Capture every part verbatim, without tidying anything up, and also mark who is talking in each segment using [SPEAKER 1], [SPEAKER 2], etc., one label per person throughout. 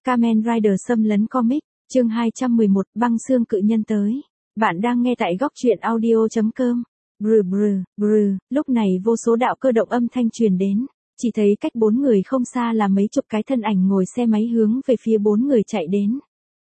[SPEAKER 1] Kamen Rider xâm lấn comic, chương hai trăm mười một, băng xương cự nhân tới. Bạn đang nghe tại góc truyện audio.com. Brừ brừ, brừ, lúc này vô số đạo cơ động âm thanh truyền đến. Chỉ thấy cách bốn người không xa là mấy chục cái thân ảnh ngồi xe máy hướng về phía bốn người chạy đến.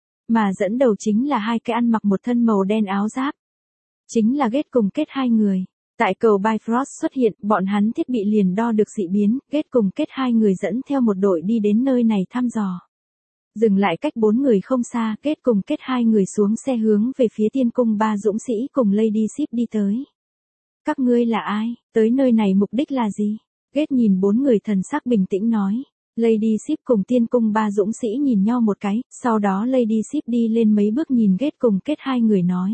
[SPEAKER 1] Mà dẫn đầu chính là hai cái ăn mặc một thân màu đen áo giáp. Chính là Ghét cùng Kết hai người. Tại cầu Bifrost xuất hiện, bọn hắn thiết bị liền đo được dị biến, Ghét cùng Kết hai người dẫn theo một đội đi đến nơi này thăm dò. Dừng lại cách bốn người không xa, Ghét cùng Kết hai người xuống xe hướng về phía tiên cung ba dũng sĩ cùng Lady Sif đi tới. Các ngươi là ai, tới nơi này mục đích là gì? Ghét nhìn bốn người thần sắc bình tĩnh nói. Lady Sif cùng tiên cung ba dũng sĩ nhìn nhau một cái, sau đó Lady Sif đi lên mấy bước nhìn Ghét cùng Kết hai người nói.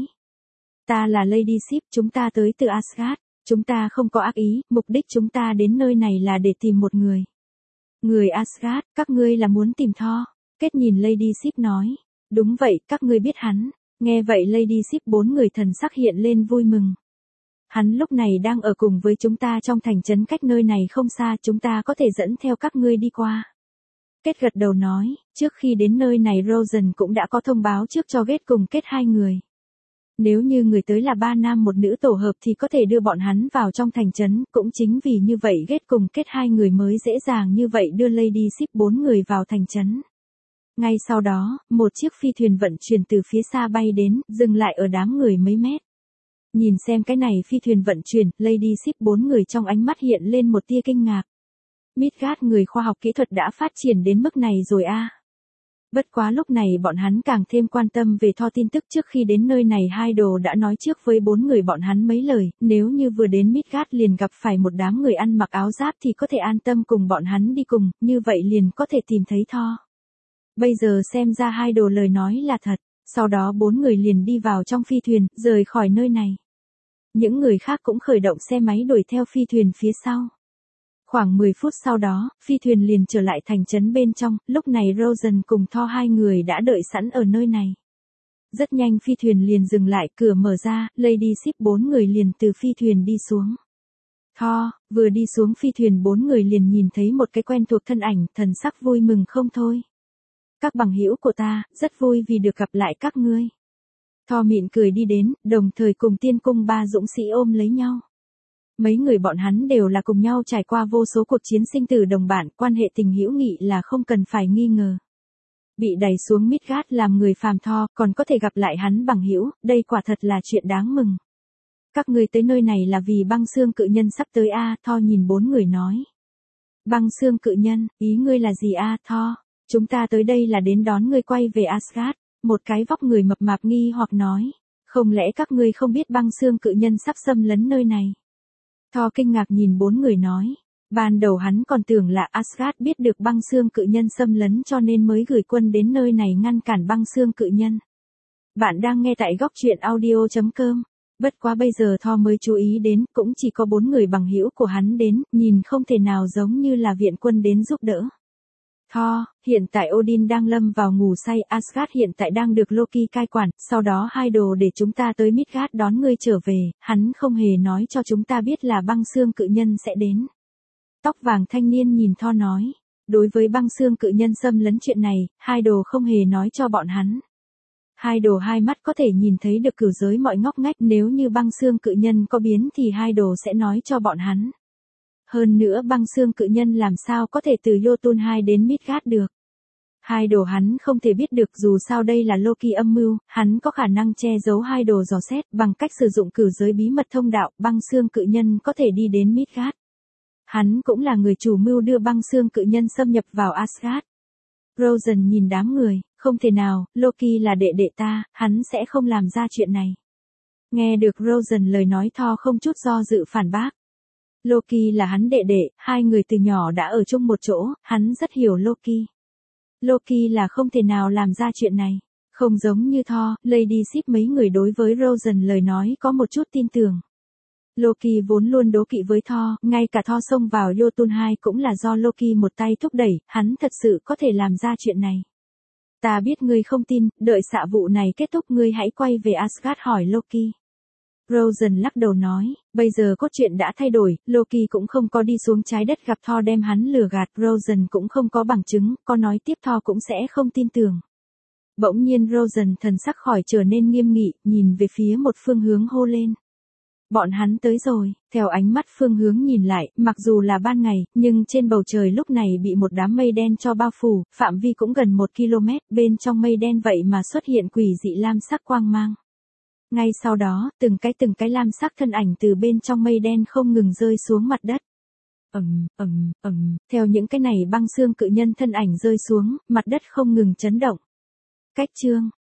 [SPEAKER 1] Ta là Lady Sif, chúng ta tới từ Asgard, chúng ta không có ác ý, mục đích chúng ta đến nơi này là để tìm một người. Người Asgard, các ngươi là muốn tìm Thor? Kết nhìn Lady Sif nói. Đúng vậy, các ngươi biết hắn. Nghe vậy Lady Sif bốn người thần sắc hiện lên vui mừng. Hắn lúc này đang ở cùng với chúng ta trong thành trấn cách nơi này không xa, chúng ta có thể dẫn theo các ngươi đi qua. Kết gật đầu nói, trước khi đến nơi này Rosen cũng đã có thông báo trước cho Ghét cùng Kết hai người. Nếu như người tới là ba nam một nữ tổ hợp thì có thể đưa bọn hắn vào trong thành trấn, cũng chính vì như vậy Ghét cùng Kết hai người mới dễ dàng như vậy đưa Lady Sif bốn người vào thành trấn. Ngay sau đó, một chiếc phi thuyền vận chuyển từ phía xa bay đến, dừng lại ở đám người mấy mét. Nhìn xem cái này phi thuyền vận chuyển, Lady Sif bốn người trong ánh mắt hiện lên một tia kinh ngạc. Midgard người khoa học kỹ thuật đã phát triển đến mức này rồi a. À. Bất quá lúc này bọn hắn càng thêm quan tâm về Thor tin tức trước khi đến nơi này hai đồ đã nói trước với bốn người bọn hắn mấy lời, nếu như vừa đến Midgard liền gặp phải một đám người ăn mặc áo giáp thì có thể an tâm cùng bọn hắn đi cùng, như vậy liền có thể tìm thấy Thor. Bây giờ xem ra hai đồ lời nói là thật, sau đó bốn người liền đi vào trong phi thuyền, rời khỏi nơi này. Những người khác cũng khởi động xe máy đuổi theo phi thuyền phía sau. Khoảng mười phút sau đó, phi thuyền liền trở lại thành trấn bên trong, lúc này Rosen cùng Thor hai người đã đợi sẵn ở nơi này. Rất nhanh phi thuyền liền dừng lại, cửa mở ra, Lady Sif bốn người liền từ phi thuyền đi xuống. Thor, vừa đi xuống phi thuyền bốn người liền nhìn thấy một cái quen thuộc thân ảnh, thần sắc vui mừng không thôi. Các bằng hữu của ta, rất vui vì được gặp lại các ngươi. Thor mỉm cười đi đến, đồng thời cùng tiên cung ba dũng sĩ ôm lấy nhau. Mấy người bọn hắn đều là cùng nhau trải qua vô số cuộc chiến sinh tử đồng bạn, quan hệ tình hữu nghị là không cần phải nghi ngờ. Bị đẩy xuống Midgard làm người phàm Thor, còn có thể gặp lại hắn bằng hữu, đây quả thật là chuyện đáng mừng. Các ngươi tới nơi này là vì băng xương cự nhân sắp tới a, à, Thor nhìn bốn người nói. Băng xương cự nhân, ý ngươi là gì a, à, Thor? Chúng ta tới đây là đến đón ngươi quay về Asgard. Một cái vóc người mập mạp nghi hoặc nói, không lẽ các ngươi không biết băng xương cự nhân sắp xâm lấn nơi này? Thor kinh ngạc nhìn bốn người nói, ban đầu hắn còn tưởng là Asgard biết được băng xương cự nhân xâm lấn cho nên mới gửi quân đến nơi này ngăn cản băng xương cự nhân. Bạn đang nghe tại góc truyện audio.com. Bất quá bây giờ Thor mới chú ý đến, cũng chỉ có bốn người bằng hữu của hắn đến, nhìn không thể nào giống như là viện quân đến giúp đỡ. Thor, hiện tại Odin đang lâm vào ngủ say, Asgard hiện tại đang được Loki cai quản, sau đó hai đồ để chúng ta tới Midgard đón ngươi trở về, hắn không hề nói cho chúng ta biết là băng xương cự nhân sẽ đến. Tóc vàng thanh niên nhìn Thor nói, đối với băng xương cự nhân xâm lấn chuyện này, hai đồ không hề nói cho bọn hắn. Hai đồ hai mắt có thể nhìn thấy được cửu giới mọi ngóc ngách, nếu như băng xương cự nhân có biến thì hai đồ sẽ nói cho bọn hắn. Hơn nữa băng xương cự nhân làm sao có thể từ Jotun hai đến Midgard được. Hai đồ hắn không thể biết được, dù sao đây là Loki âm mưu, hắn có khả năng che giấu hai đồ dò xét, bằng cách sử dụng cửu giới bí mật thông đạo, băng xương cự nhân có thể đi đến Midgard. Hắn cũng là người chủ mưu đưa băng xương cự nhân xâm nhập vào Asgard. Rosen nhìn đám người, không thể nào, Loki là đệ đệ ta, hắn sẽ không làm ra chuyện này. Nghe được Rosen lời nói, Thor không chút do dự phản bác. Loki là hắn đệ đệ, hai người từ nhỏ đã ở chung một chỗ, hắn rất hiểu Loki. Loki là không thể nào làm ra chuyện này. Không giống như Thor, Lady Sif mấy người đối với Rosen lời nói có một chút tin tưởng. Loki vốn luôn đố kỵ với Thor, ngay cả Thor xông vào Jotun hai cũng là do Loki một tay thúc đẩy, hắn thật sự có thể làm ra chuyện này. Ta biết ngươi không tin, đợi xạ vụ này kết thúc ngươi hãy quay về Asgard hỏi Loki. Rosen lắc đầu nói, bây giờ cốt truyện đã thay đổi, Loki cũng không có đi xuống trái đất gặp Thor đem hắn lừa gạt, Rosen cũng không có bằng chứng, có nói tiếp Thor cũng sẽ không tin tưởng. Bỗng nhiên Rosen thần sắc khỏi trở nên nghiêm nghị, nhìn về phía một phương hướng hô lên. Bọn hắn tới rồi, theo ánh mắt phương hướng nhìn lại, mặc dù là ban ngày, nhưng trên bầu trời lúc này bị một đám mây đen cho bao phủ, phạm vi cũng gần một ki lô mét, bên trong mây đen vậy mà xuất hiện quỷ dị lam sắc quang mang. Ngay sau đó, từng cái từng cái lam sắc thân ảnh từ bên trong mây đen không ngừng rơi xuống mặt đất. Ầm, ầm, ầm, theo những cái này băng xương cự nhân thân ảnh rơi xuống, mặt đất không ngừng chấn động. Cách chương